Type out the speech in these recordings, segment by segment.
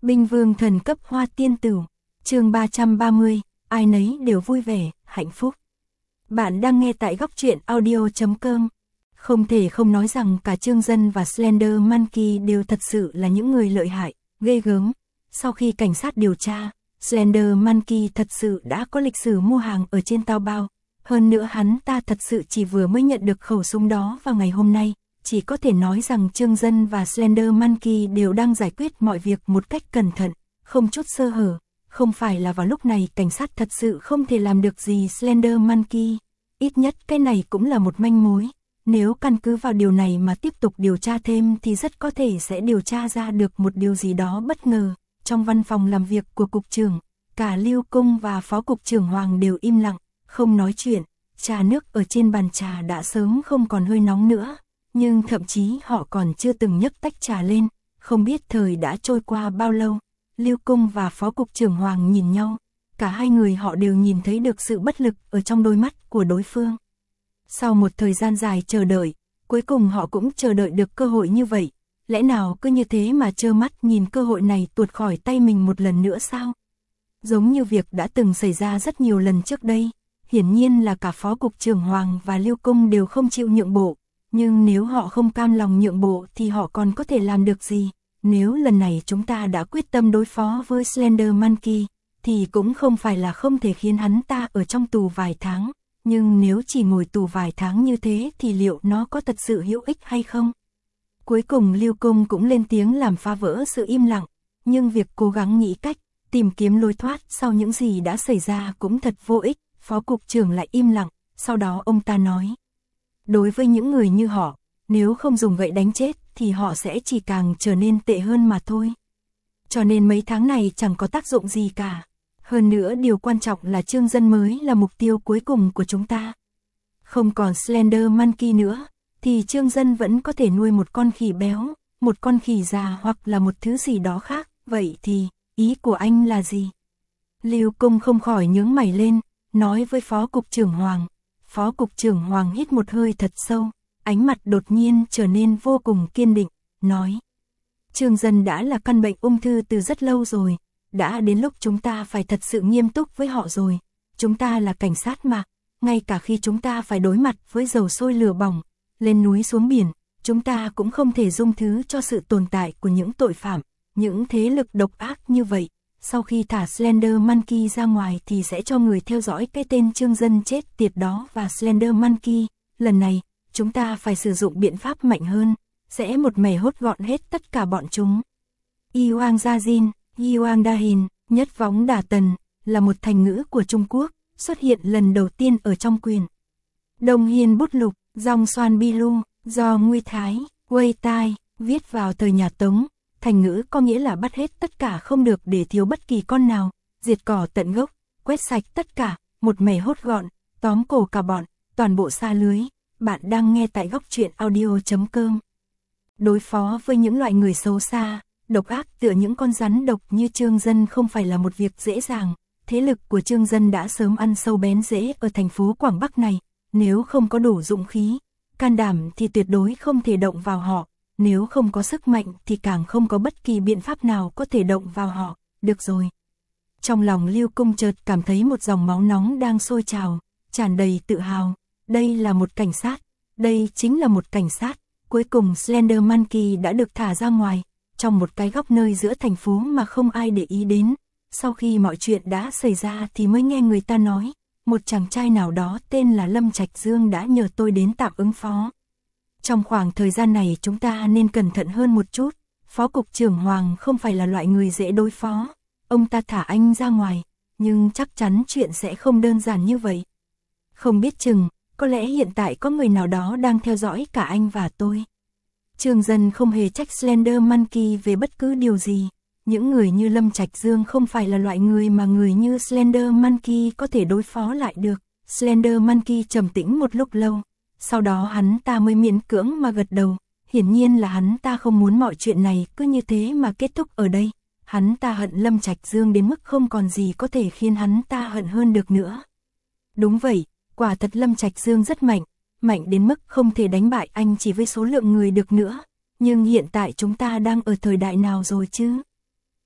Binh vương thần cấp hoa tiên tử, chương 330, ai nấy đều vui vẻ, hạnh phúc. Bạn đang nghe tại góc truyện audio.com. Không thể không nói rằng cả Trương Dân và Slender Monkey đều thật sự là những người lợi hại, ghê gớm. Sau khi cảnh sát điều tra, Slender Monkey thật sự đã có lịch sử mua hàng ở trên Taobao. Hơn nữa hắn ta thật sự chỉ vừa mới nhận được khẩu súng đó vào ngày hôm nay. Chỉ có thể nói rằng Trương Dân và Slender Monkey đều đang giải quyết mọi việc một cách cẩn thận, không chút sơ hở. Không phải là vào lúc này cảnh sát thật sự không thể làm được gì Slender Monkey. Ít nhất cái này cũng là một manh mối. Nếu căn cứ vào điều này mà tiếp tục điều tra thêm thì rất có thể sẽ điều tra ra được một điều gì đó bất ngờ. Trong văn phòng làm việc của cục trưởng, cả Lưu Cung và phó cục trưởng Hoàng đều im lặng, không nói chuyện. Trà nước ở trên bàn trà đã sớm không còn hơi nóng nữa. Nhưng thậm chí họ còn chưa từng nhấc tách trà lên, không biết thời đã trôi qua bao lâu. Lưu Cung và phó cục trưởng Hoàng nhìn nhau, cả hai người họ đều nhìn thấy được sự bất lực ở trong đôi mắt của đối phương. Sau một thời gian dài chờ đợi, cuối cùng họ cũng chờ đợi được cơ hội như vậy. Lẽ nào cứ như thế mà trơ mắt nhìn cơ hội này tuột khỏi tay mình một lần nữa sao? Giống như việc đã từng xảy ra rất nhiều lần trước đây, hiển nhiên là cả phó cục trưởng Hoàng và Lưu Cung đều không chịu nhượng bộ. Nhưng nếu họ không cam lòng nhượng bộ thì họ còn có thể làm được gì? Nếu lần này chúng ta đã quyết tâm đối phó với Slender Monkey, thì cũng không phải là không thể khiến hắn ta ở trong tù vài tháng. Nhưng nếu chỉ ngồi tù vài tháng như thế thì liệu nó có thật sự hữu ích hay không? Cuối cùng Lưu Cung cũng lên tiếng làm phá vỡ sự im lặng. Nhưng việc cố gắng nghĩ cách, tìm kiếm lối thoát sau những gì đã xảy ra cũng thật vô ích. Phó cục trưởng lại im lặng, sau đó ông ta nói. Đối với những người như họ, nếu không dùng gậy đánh chết thì họ sẽ chỉ càng trở nên tệ hơn mà thôi. Cho nên mấy tháng này chẳng có tác dụng gì cả. Hơn nữa điều quan trọng là Trương Dân mới là mục tiêu cuối cùng của chúng ta. Không còn Slender Monkey nữa, thì Trương Dân vẫn có thể nuôi một con khỉ béo, một con khỉ già hoặc là một thứ gì đó khác. Vậy thì, ý của anh là gì? Lưu Cung không khỏi nhướng mày lên, nói với phó cục trưởng Hoàng. Phó cục trưởng Hoàng hít một hơi thật sâu, ánh mặt đột nhiên trở nên vô cùng kiên định, nói. Trương Dân đã là căn bệnh ung thư từ rất lâu rồi, đã đến lúc chúng ta phải thật sự nghiêm túc với họ rồi. Chúng ta là cảnh sát mà, ngay cả khi chúng ta phải đối mặt với dầu sôi lửa bỏng, lên núi xuống biển, chúng ta cũng không thể dung thứ cho sự tồn tại của những tội phạm, những thế lực độc ác như vậy. Sau khi thả Slender Monkey ra ngoài thì sẽ cho người theo dõi cái tên Trương Dân chết tiệt đó và Slender Monkey. Lần này, chúng ta phải sử dụng biện pháp mạnh hơn, sẽ một mẻ hốt gọn hết tất cả bọn chúng. Yuang Gia Jin, Yuang Da Hin, nhất võng đả tần, là một thành ngữ của Trung Quốc, xuất hiện lần đầu tiên ở trong quyền. Đông Hiên bút lục, Dòng Xoan Bi Lu, do Nguy Thái, Quây Tai, viết vào thời nhà Tống. Thành ngữ có nghĩa là bắt hết tất cả không được để thiếu bất kỳ con nào, diệt cỏ tận gốc, quét sạch tất cả, một mẻ hốt gọn, tóm cổ cả bọn, toàn bộ sa lưới. Bạn đang nghe tại góc truyện audio.com. Đối phó với những loại người xấu xa, độc ác tựa những con rắn độc như Trương Dân không phải là một việc dễ dàng. Thế lực của Trương Dân đã sớm ăn sâu bén rễ ở thành phố Quảng Bắc này. Nếu không có đủ dũng khí, can đảm thì tuyệt đối không thể động vào họ. Nếu không có sức mạnh thì càng không có bất kỳ biện pháp nào có thể động vào họ. Được rồi. Trong lòng Lưu Cung chợt cảm thấy một dòng máu nóng đang sôi trào, tràn đầy tự hào. Đây là một cảnh sát. Đây chính là một cảnh sát. Cuối cùng Slender Monkey đã được thả ra ngoài, trong một cái góc nơi giữa thành phố mà không ai để ý đến. Sau khi mọi chuyện đã xảy ra thì mới nghe người ta nói, một chàng trai nào đó tên là Lâm Trạch Dương đã nhờ tôi đến tạm ứng phó. Trong khoảng thời gian này chúng ta nên cẩn thận hơn một chút. Phó cục trưởng Hoàng không phải là loại người dễ đối phó. Ông ta thả anh ra ngoài, nhưng chắc chắn chuyện sẽ không đơn giản như vậy. Không biết chừng, có lẽ hiện tại có người nào đó đang theo dõi cả anh và tôi. Trương Dân không hề trách Slender Monkey về bất cứ điều gì. Những người như Lâm Trạch Dương không phải là loại người mà người như Slender Monkey có thể đối phó lại được. Slender Monkey trầm tĩnh một lúc lâu. Sau đó hắn ta mới miễn cưỡng mà gật đầu, hiển nhiên là hắn ta không muốn mọi chuyện này cứ như thế mà kết thúc ở đây. Hắn ta hận Lâm Trạch Dương đến mức không còn gì có thể khiến hắn ta hận hơn được nữa. Đúng vậy, quả thật Lâm Trạch Dương rất mạnh, mạnh đến mức không thể đánh bại anh chỉ với số lượng người được nữa. Nhưng hiện tại chúng ta đang ở thời đại nào rồi chứ?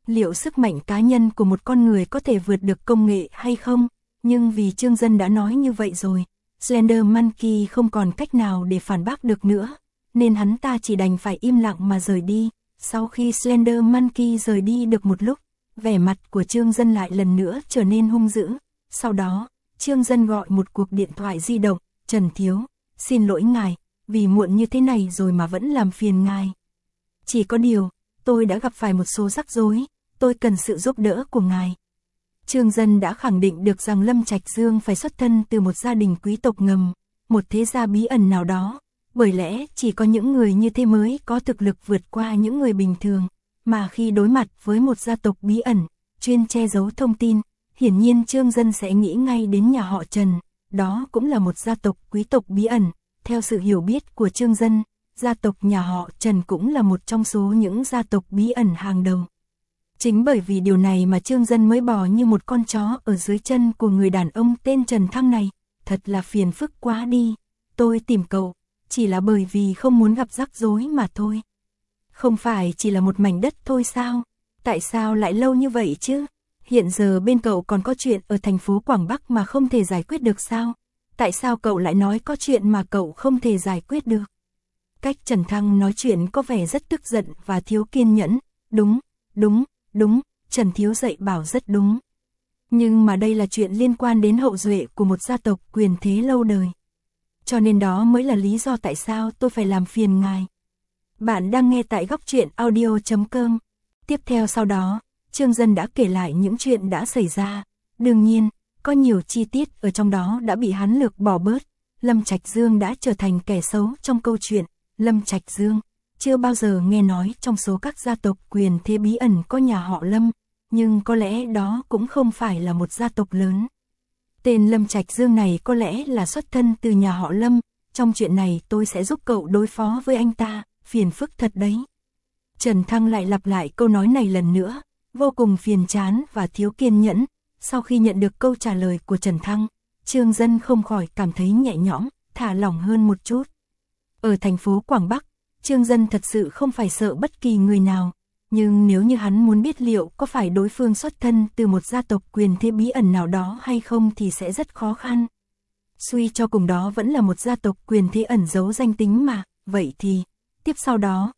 liệu sức mạnh cá nhân của một con người có thể vượt được công nghệ hay không, nhưng vì Trương Dân đã nói như vậy rồi, Slender Monkey không còn cách nào để phản bác được nữa, nên hắn ta chỉ đành phải im lặng mà rời đi. Sau khi Slender Monkey rời đi được một lúc, vẻ mặt của Trương Dân lại lần nữa trở nên hung dữ. Sau đó, Trương Dân gọi một cuộc điện thoại di động, Trần Thiếu, xin lỗi ngài, vì muộn như thế này rồi mà vẫn làm phiền ngài. Chỉ có điều, tôi đã gặp phải một số rắc rối, tôi cần sự giúp đỡ của ngài. Trương Dân đã khẳng định được rằng Lâm Trạch Dương phải xuất thân từ một gia đình quý tộc ngầm, một thế gia bí ẩn nào đó, bởi lẽ chỉ có những người như thế mới có thực lực vượt qua những người bình thường, mà khi đối mặt với một gia tộc bí ẩn, chuyên che giấu thông tin, hiển nhiên Trương Dân sẽ nghĩ ngay đến nhà họ Trần, đó cũng là một gia tộc quý tộc bí ẩn. Theo sự hiểu biết của Trương Dân, gia tộc nhà họ Trần cũng là một trong số những gia tộc bí ẩn hàng đầu. Chính bởi vì điều này mà Trương Dân mới bò như một con chó ở dưới chân của người đàn ông tên Trần Thăng này, thật là phiền phức quá đi. Tôi tìm cậu, chỉ là bởi vì không muốn gặp rắc rối mà thôi. Không phải chỉ là một mảnh đất thôi sao? Tại sao lại lâu như vậy chứ? Hiện giờ bên cậu còn có chuyện ở thành phố Quảng Bắc mà không thể giải quyết được sao? Tại sao cậu lại nói có chuyện mà cậu không thể giải quyết được? Cách Trần Thăng nói chuyện có vẻ rất tức giận và thiếu kiên nhẫn. Đúng, Trần Thiếu dạy bảo rất đúng. Nhưng mà đây là chuyện liên quan đến hậu duệ của một gia tộc quyền thế lâu đời. Cho nên đó mới là lý do tại sao tôi phải làm phiền ngài. Bạn đang nghe tại góc truyện audio.com. Tiếp theo sau đó, Trương Dân đã kể lại những chuyện đã xảy ra. Đương nhiên, có nhiều chi tiết ở trong đó đã bị hắn lược bỏ bớt. Lâm Trạch Dương đã trở thành kẻ xấu trong câu chuyện. Lâm Trạch Dương chưa bao giờ nghe nói trong số các gia tộc quyền thế bí ẩn có nhà họ Lâm, nhưng có lẽ đó cũng không phải là một gia tộc lớn. Tên Lâm Trạch Dương này có lẽ là xuất thân từ nhà họ Lâm, trong chuyện này tôi sẽ giúp cậu đối phó với anh ta, phiền phức thật đấy. Trần Thăng lại lặp lại câu nói này lần nữa, vô cùng phiền chán và thiếu kiên nhẫn. Sau khi nhận được câu trả lời của Trần Thăng, Trương Dân không khỏi cảm thấy nhẹ nhõm, thả lỏng hơn một chút. Ở thành phố Quảng Bắc, Trương Dân thật sự không phải sợ bất kỳ người nào, nhưng nếu như hắn muốn biết liệu có phải đối phương xuất thân từ một gia tộc quyền thế bí ẩn nào đó hay không thì sẽ rất khó khăn. Suy cho cùng đó vẫn là một gia tộc quyền thế ẩn giấu danh tính mà, vậy thì, tiếp sau đó,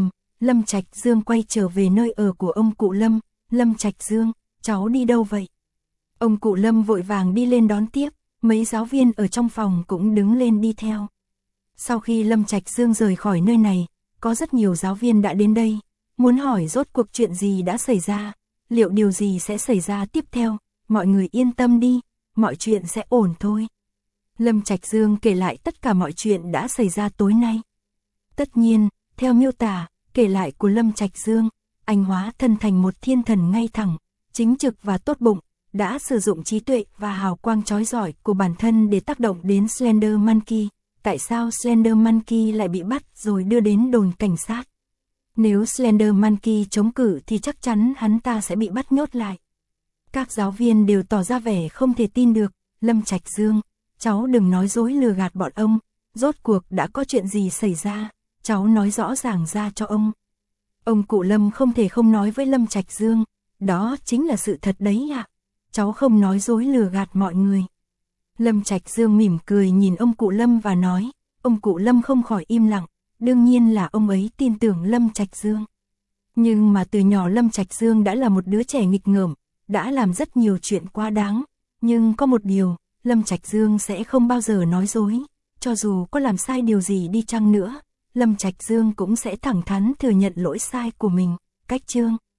Lâm Trạch Dương quay trở về nơi ở của ông cụ Lâm. Lâm Trạch Dương, cháu đi đâu vậy? Ông cụ Lâm vội vàng đi lên đón tiếp, mấy giáo viên ở trong phòng cũng đứng lên đi theo. Sau khi Lâm Trạch Dương rời khỏi nơi này, có rất nhiều giáo viên đã đến đây, muốn hỏi rốt cuộc chuyện gì đã xảy ra, liệu điều gì sẽ xảy ra tiếp theo. Mọi người yên tâm đi, mọi chuyện sẽ ổn thôi. Lâm Trạch Dương kể lại tất cả mọi chuyện đã xảy ra tối nay. Tất nhiên, theo miêu tả, kể lại của Lâm Trạch Dương, anh hóa thân thành một thiên thần ngay thẳng, chính trực và tốt bụng, đã sử dụng trí tuệ và hào quang chói rọi của bản thân để tác động đến Slender Monkey. Tại sao Slender Monkey lại bị bắt rồi đưa đến đồn cảnh sát? Nếu Slender Monkey chống cự thì chắc chắn hắn ta sẽ bị bắt nhốt lại. Các giáo viên đều tỏ ra vẻ không thể tin được. Lâm Trạch Dương, cháu đừng nói dối lừa gạt bọn ông, rốt cuộc đã có chuyện gì xảy ra, cháu nói rõ ràng ra cho ông. Ông cụ Lâm không thể không nói với Lâm Trạch Dương, đó chính là sự thật đấy ạ. Cháu không nói dối lừa gạt mọi người. Lâm Trạch Dương mỉm cười nhìn ông cụ Lâm và nói, ông cụ Lâm không khỏi im lặng, đương nhiên là ông ấy tin tưởng Lâm Trạch Dương. Nhưng mà từ nhỏ Lâm Trạch Dương đã là một đứa trẻ nghịch ngợm, đã làm rất nhiều chuyện quá đáng, nhưng có một điều, Lâm Trạch Dương sẽ không bao giờ nói dối, cho dù có làm sai điều gì đi chăng nữa, Lâm Trạch Dương cũng sẽ thẳng thắn thừa nhận lỗi sai của mình. Cách chương